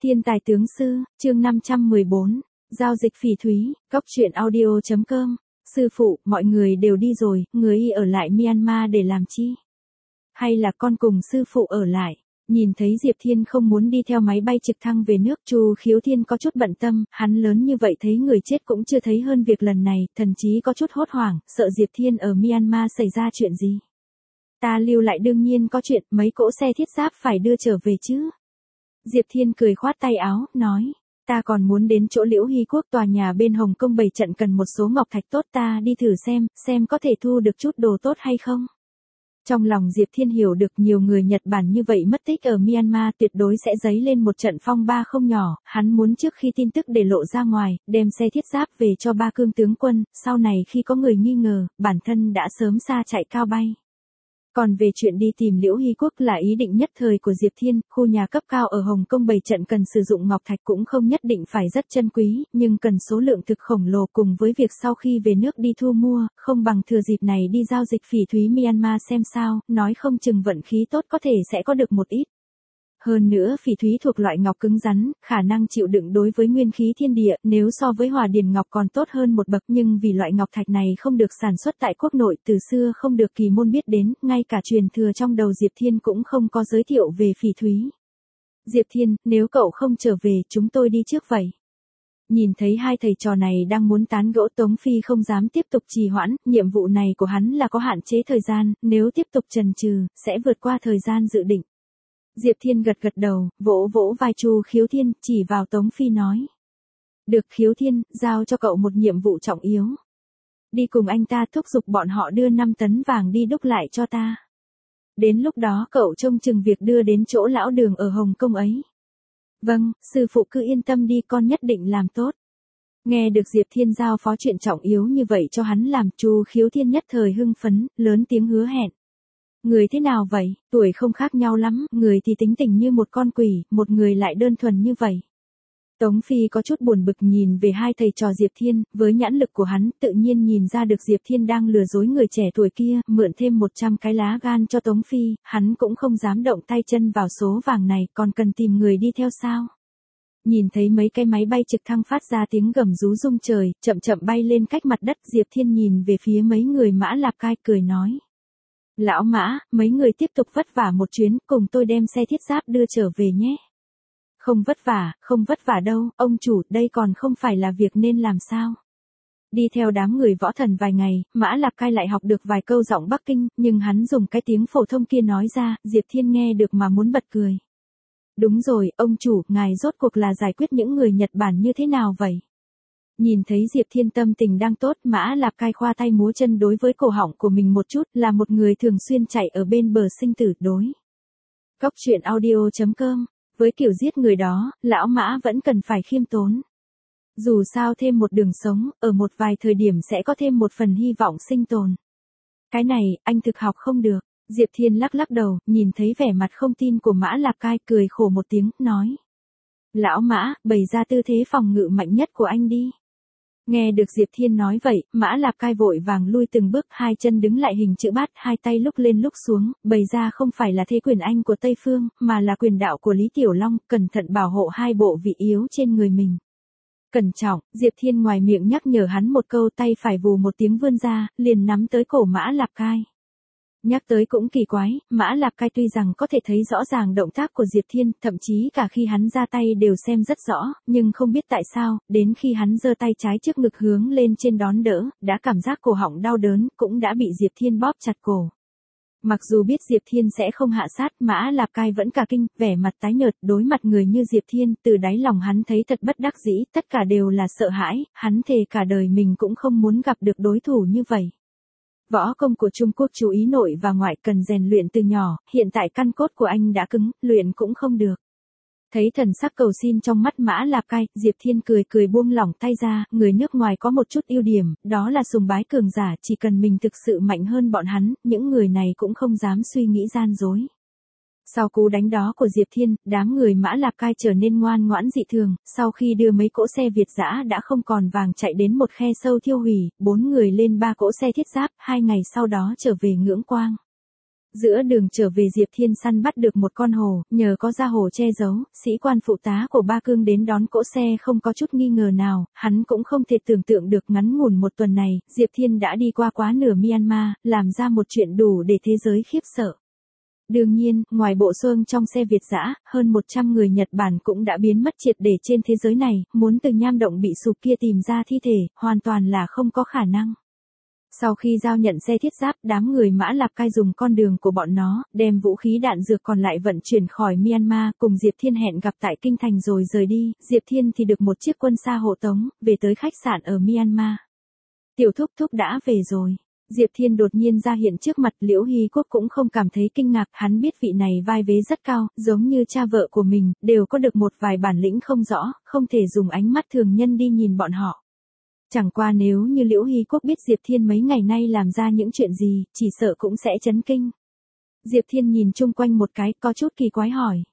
Thiên tài tướng sư, chương 514, giao dịch phỉ thúy, góc truyện audio.com. Sư phụ, mọi người đều đi rồi, người y ở lại Myanmar để làm chi? Hay là con cùng sư phụ ở lại? Nhìn thấy Diệp Thiên không muốn đi theo máy bay trực thăng về nước, Chu Khiếu Thiên có chút bận tâm, hắn lớn như vậy thấy người chết cũng chưa thấy hơn việc lần này, thần chí có chút hốt hoảng, sợ Diệp Thiên ở Myanmar xảy ra chuyện gì. Ta lưu lại đương nhiên có chuyện, mấy cỗ xe thiết giáp phải đưa trở về chứ. Diệp Thiên cười khoát tay áo, nói, ta còn muốn đến chỗ Liễu Hy Quốc tòa nhà bên Hồng Kông bày trận cần một số ngọc thạch tốt, ta đi thử xem có thể thu được chút đồ tốt hay không. Trong lòng Diệp Thiên hiểu được nhiều người Nhật Bản như vậy mất tích ở Myanmar tuyệt đối sẽ dấy lên một trận phong ba không nhỏ, hắn muốn trước khi tin tức để lộ ra ngoài, đem xe thiết giáp về cho ba cương tướng quân, sau này khi có người nghi ngờ, bản thân đã sớm xa chạy cao bay. Còn về chuyện đi tìm Liễu Hy Quốc là ý định nhất thời của Diệp Thiên, khu nhà cấp cao ở Hồng Kông bày trận cần sử dụng ngọc thạch cũng không nhất định phải rất chân quý, nhưng cần số lượng thực khổng lồ cùng với việc sau khi về nước đi thu mua, không bằng thừa dịp này đi giao dịch phỉ thúy Myanmar xem sao, nói không chừng vận khí tốt có thể sẽ có được một ít. Hơn nữa phỉ thúy thuộc loại ngọc cứng rắn, khả năng chịu đựng đối với nguyên khí thiên địa, nếu so với hòa điền ngọc còn tốt hơn một bậc, nhưng vì loại ngọc thạch này không được sản xuất tại quốc nội, từ xưa không được kỳ môn biết đến, ngay cả truyền thừa trong đầu Diệp Thiên cũng không có giới thiệu về phỉ thúy. Diệp Thiên, nếu cậu không trở về, chúng tôi đi trước vậy. Nhìn thấy hai thầy trò này đang muốn tán gẫu, Tống Phi không dám tiếp tục trì hoãn, nhiệm vụ này của hắn là có hạn chế thời gian, nếu tiếp tục chần chừ, sẽ vượt qua thời gian dự định. Diệp Thiên gật gật đầu, vỗ vỗ vai Chu Khiếu Thiên, chỉ vào Tống Phi nói. Được Khiếu Thiên, giao cho cậu một nhiệm vụ trọng yếu. Đi cùng anh ta thúc giục bọn họ đưa 5 tấn vàng đi đúc lại cho ta. Đến lúc đó cậu trông chừng việc đưa đến chỗ lão Đường ở Hồng Kông ấy. Vâng, sư phụ cứ yên tâm đi, con nhất định làm tốt. Nghe được Diệp Thiên giao phó chuyện trọng yếu như vậy cho hắn làm, Chu Khiếu Thiên nhất thời hưng phấn, lớn tiếng hứa hẹn. Người thế nào vậy, tuổi không khác nhau lắm, người thì tính tình như một con quỷ, một người lại đơn thuần như vậy. Tống Phi có chút buồn bực nhìn về hai thầy trò Diệp Thiên, với nhãn lực của hắn tự nhiên nhìn ra được Diệp Thiên đang lừa dối người trẻ tuổi kia, mượn thêm 100 cái lá gan cho Tống Phi, hắn cũng không dám động tay chân vào số vàng này, còn cần tìm người đi theo sao. Nhìn thấy mấy cái máy bay trực thăng phát ra tiếng gầm rú rung trời, chậm chậm bay lên cách mặt đất, Diệp Thiên nhìn về phía mấy người Mã Lạp Cai cười nói. Lão Mã, mấy người tiếp tục vất vả một chuyến, cùng tôi đem xe thiết giáp đưa trở về nhé. Không vất vả đâu, ông chủ, đây còn không phải là việc nên làm sao. Đi theo đám người võ thần vài ngày, Mã Lạp Cai lại học được vài câu giọng Bắc Kinh, nhưng hắn dùng cái tiếng phổ thông kia nói ra, Diệp Thiên nghe được mà muốn bật cười. Đúng rồi, ông chủ, ngài rốt cuộc là giải quyết những người Nhật Bản như thế nào vậy? Nhìn thấy Diệp Thiên tâm tình đang tốt, Mã Lạp Cai khoa tay múa chân đối với cổ họng của mình một chút, là một người thường xuyên chạy ở bên bờ sinh tử đối. Góc truyện audio.com, với kiểu giết người đó, lão Mã vẫn cần phải khiêm tốn. Dù sao thêm một đường sống, ở một vài thời điểm sẽ có thêm một phần hy vọng sinh tồn. Cái này, anh thực học không được. Diệp Thiên lắc lắc đầu, nhìn thấy vẻ mặt không tin của Mã Lạp Cai, cười khổ một tiếng, nói. Lão Mã, bày ra tư thế phòng ngự mạnh nhất của anh đi. Nghe được Diệp Thiên nói vậy, Mã Lạp Cai vội vàng lui từng bước, hai chân đứng lại hình chữ bát, hai tay lúc lên lúc xuống, bày ra không phải là thế quyền Anh của Tây Phương, mà là quyền đạo của Lý Tiểu Long, cẩn thận bảo hộ hai bộ vị yếu trên người mình. Cẩn trọng, Diệp Thiên ngoài miệng nhắc nhở hắn một câu, tay phải vù một tiếng vươn ra, liền nắm tới cổ Mã Lạp Cai. Nhắc tới cũng kỳ quái, Mã Lạp Cai tuy rằng có thể thấy rõ ràng động tác của Diệp Thiên, thậm chí cả khi hắn ra tay đều xem rất rõ, nhưng không biết tại sao, đến khi hắn giơ tay trái trước ngực hướng lên trên đón đỡ, đã cảm giác cổ họng đau đớn, cũng đã bị Diệp Thiên bóp chặt cổ. Mặc dù biết Diệp Thiên sẽ không hạ sát, Mã Lạp Cai vẫn cả kinh, vẻ mặt tái nhợt, đối mặt người như Diệp Thiên, từ đáy lòng hắn thấy thật bất đắc dĩ, tất cả đều là sợ hãi, hắn thề cả đời mình cũng không muốn gặp được đối thủ như vậy. Võ công của Trung Quốc chú ý nội và ngoại cần rèn luyện từ nhỏ, hiện tại căn cốt của anh đã cứng, luyện cũng không được. Thấy thần sắc cầu xin trong mắt Mã Lạp Cai, Diệp Thiên cười buông lỏng tay ra, người nước ngoài có một chút ưu điểm, đó là sùng bái cường giả, chỉ cần mình thực sự mạnh hơn bọn hắn, những người này cũng không dám suy nghĩ gian dối. Sau cú đánh đó của Diệp Thiên, đám người Mã Lạp Cai trở nên ngoan ngoãn dị thường, sau khi đưa mấy cỗ xe Việt dã đã không còn vàng chạy đến một khe sâu thiêu hủy, 4 người lên 3 cỗ xe thiết giáp, 2 ngày sau đó trở về Ngưỡng Quang. Giữa đường trở về Diệp Thiên săn bắt được một con hổ, nhờ có da hổ che giấu, sĩ quan phụ tá của Ba Cương đến đón cỗ xe không có chút nghi ngờ nào, hắn cũng không thể tưởng tượng được ngắn ngủn một tuần này, Diệp Thiên đã đi qua quá nửa Myanmar, làm ra một chuyện đủ để thế giới khiếp sợ. Đương nhiên, ngoài bộ xương trong xe Việt dã, hơn 100 người Nhật Bản cũng đã biến mất triệt để trên thế giới này, muốn từ nham động bị sụp kia tìm ra thi thể, hoàn toàn là không có khả năng. Sau khi giao nhận xe thiết giáp, đám người Mã Lạp Cai dùng con đường của bọn nó, đem vũ khí đạn dược còn lại vận chuyển khỏi Myanmar, cùng Diệp Thiên hẹn gặp tại Kinh Thành rồi rời đi, Diệp Thiên thì được một chiếc quân xa hộ tống, về tới khách sạn ở Myanmar. Tiểu thúc thúc đã về rồi. Diệp Thiên đột nhiên ra hiện trước mặt, Liễu Hy Quốc cũng không cảm thấy kinh ngạc, hắn biết vị này vai vế rất cao, giống như cha vợ của mình, đều có được một vài bản lĩnh không rõ, không thể dùng ánh mắt thường nhân đi nhìn bọn họ. Chẳng qua nếu như Liễu Hy Quốc biết Diệp Thiên mấy ngày nay làm ra những chuyện gì, chỉ sợ cũng sẽ chấn kinh. Diệp Thiên nhìn chung quanh một cái, có chút kỳ quái hỏi.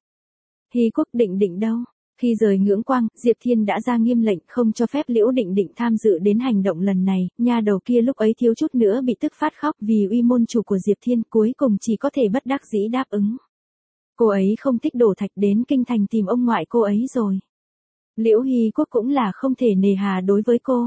Hy Quốc định đâu? Khi rời Ngưỡng Quang, Diệp Thiên đã ra nghiêm lệnh không cho phép Liễu Định tham dự đến hành động lần này, nha đầu kia lúc ấy thiếu chút nữa bị tức phát khóc vì uy môn chủ của Diệp Thiên, cuối cùng chỉ có thể bất đắc dĩ đáp ứng. Cô ấy không thích đổ thạch, đến Kinh Thành tìm ông ngoại cô ấy rồi. Liễu Hy Quốc cũng là không thể nề hà đối với cô.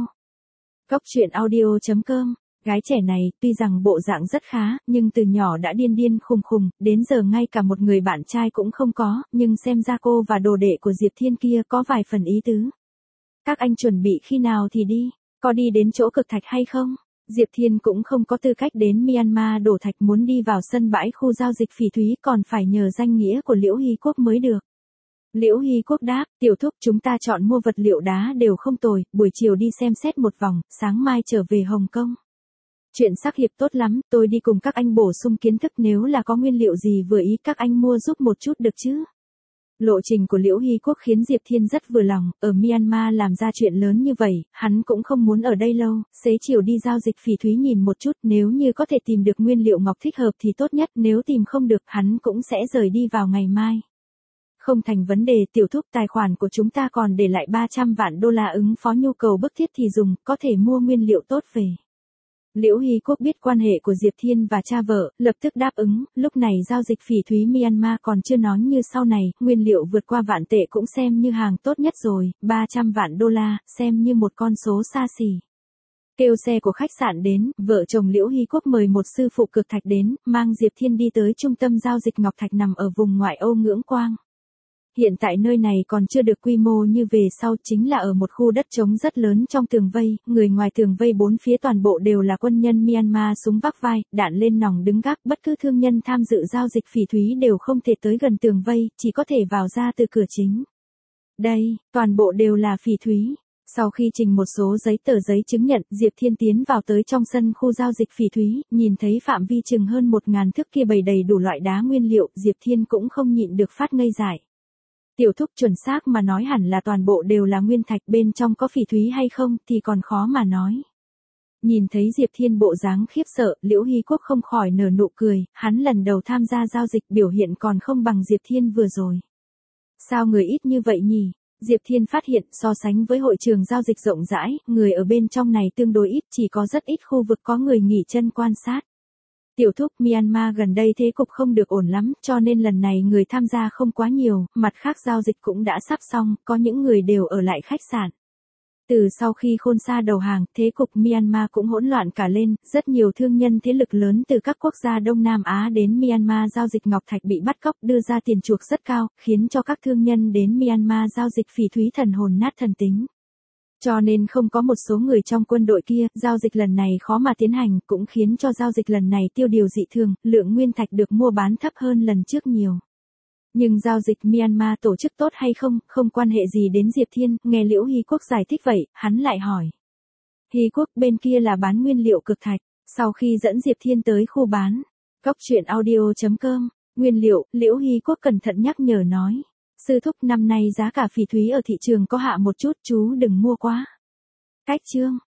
Cóc truyện audio.com. Gái trẻ này, tuy rằng bộ dạng rất khá, nhưng từ nhỏ đã điên khùng, đến giờ ngay cả một người bạn trai cũng không có, nhưng xem ra cô và đồ đệ của Diệp Thiên kia có vài phần ý tứ. Các anh chuẩn bị khi nào thì đi, có đi đến chỗ cực thạch hay không? Diệp Thiên cũng không có tư cách đến Myanmar đổ thạch, muốn đi vào sân bãi khu giao dịch phỉ thúy còn phải nhờ danh nghĩa của Liễu Hy Quốc mới được. Liễu Hy Quốc đáp, tiểu thúc chúng ta chọn mua vật liệu đá đều không tồi, buổi chiều đi xem xét một vòng, sáng mai trở về Hồng Kông. Chuyện sắc hiệp tốt lắm, tôi đi cùng các anh bổ sung kiến thức, nếu là có nguyên liệu gì vừa ý các anh mua giúp một chút được chứ. Lộ trình của Liễu Hy Quốc khiến Diệp Thiên rất vừa lòng, ở Myanmar làm ra chuyện lớn như vậy, hắn cũng không muốn ở đây lâu, xế chiều đi giao dịch phỉ thúy nhìn một chút, nếu như có thể tìm được nguyên liệu ngọc thích hợp thì tốt nhất, nếu tìm không được hắn cũng sẽ rời đi vào ngày mai. Không thành vấn đề tiểu thúc, tài khoản của chúng ta còn để lại 300 vạn đô la ứng phó nhu cầu bức thiết thì dùng, có thể mua nguyên liệu tốt về. Liễu Hy Quốc biết quan hệ của Diệp Thiên và cha vợ, lập tức đáp ứng, lúc này giao dịch phỉ thúy Myanmar còn chưa nói như sau này, nguyên liệu vượt qua vạn tệ cũng xem như hàng tốt nhất rồi, 300 vạn đô la, xem như một con số xa xỉ. Kêu xe của khách sạn đến, vợ chồng Liễu Hy Quốc mời một sư phụ cực thạch đến, mang Diệp Thiên đi tới trung tâm giao dịch Ngọc Thạch nằm ở vùng ngoại ô Ngưỡng Quang. Hiện tại nơi này còn chưa được quy mô như về sau, chính là ở một khu đất trống rất lớn trong tường vây, người ngoài tường vây bốn phía toàn bộ đều là quân nhân Myanmar súng vác vai, đạn lên nòng đứng gác, bất cứ thương nhân tham dự giao dịch phỉ thúy đều không thể tới gần tường vây, chỉ có thể vào ra từ cửa chính. Đây, toàn bộ đều là phỉ thúy. Sau khi trình một số giấy tờ giấy chứng nhận, Diệp Thiên tiến vào tới trong sân khu giao dịch phỉ thúy, nhìn thấy phạm vi chừng hơn 1000 thước kia bày đầy đủ loại đá nguyên liệu, Diệp Thiên cũng không nhịn được phát ngây dại. Tiểu thúc, chuẩn xác mà nói hẳn là toàn bộ đều là nguyên thạch, bên trong có phỉ thúy hay không thì còn khó mà nói. Nhìn thấy Diệp Thiên bộ dáng khiếp sợ, Liễu Hy Quốc không khỏi nở nụ cười, hắn lần đầu tham gia giao dịch biểu hiện còn không bằng Diệp Thiên vừa rồi. Sao người ít như vậy nhỉ? Diệp Thiên phát hiện so sánh với hội trường giao dịch rộng rãi, người ở bên trong này tương đối ít, chỉ có rất ít khu vực có người nghỉ chân quan sát. Tiểu thúc, Myanmar gần đây thế cục không được ổn lắm, cho nên lần này người tham gia không quá nhiều, mặt khác giao dịch cũng đã sắp xong, có những người đều ở lại khách sạn. Từ sau khi Khôn Sa đầu hàng, thế cục Myanmar cũng hỗn loạn cả lên, rất nhiều thương nhân thế lực lớn từ các quốc gia Đông Nam Á đến Myanmar giao dịch ngọc thạch bị bắt cóc, đưa ra tiền chuộc rất cao, khiến cho các thương nhân đến Myanmar giao dịch phỉ thúy thần hồn nát thần tính. Cho nên không có một số người trong quân đội kia, giao dịch lần này khó mà tiến hành, cũng khiến cho giao dịch lần này tiêu điều dị thường, lượng nguyên thạch được mua bán thấp hơn lần trước nhiều. Nhưng giao dịch Myanmar tổ chức tốt hay không, không quan hệ gì đến Diệp Thiên, nghe Liễu Hy Quốc giải thích vậy, hắn lại hỏi. Hy Quốc bên kia là bán nguyên liệu cực thạch, sau khi dẫn Diệp Thiên tới khu bán, cóc truyện audio.com, nguyên liệu, Liễu Hy Quốc cẩn thận nhắc nhở nói. Sư thúc, năm nay giá cả phỉ thúy ở thị trường có hạ một chút, chú đừng mua quá. Cách chương.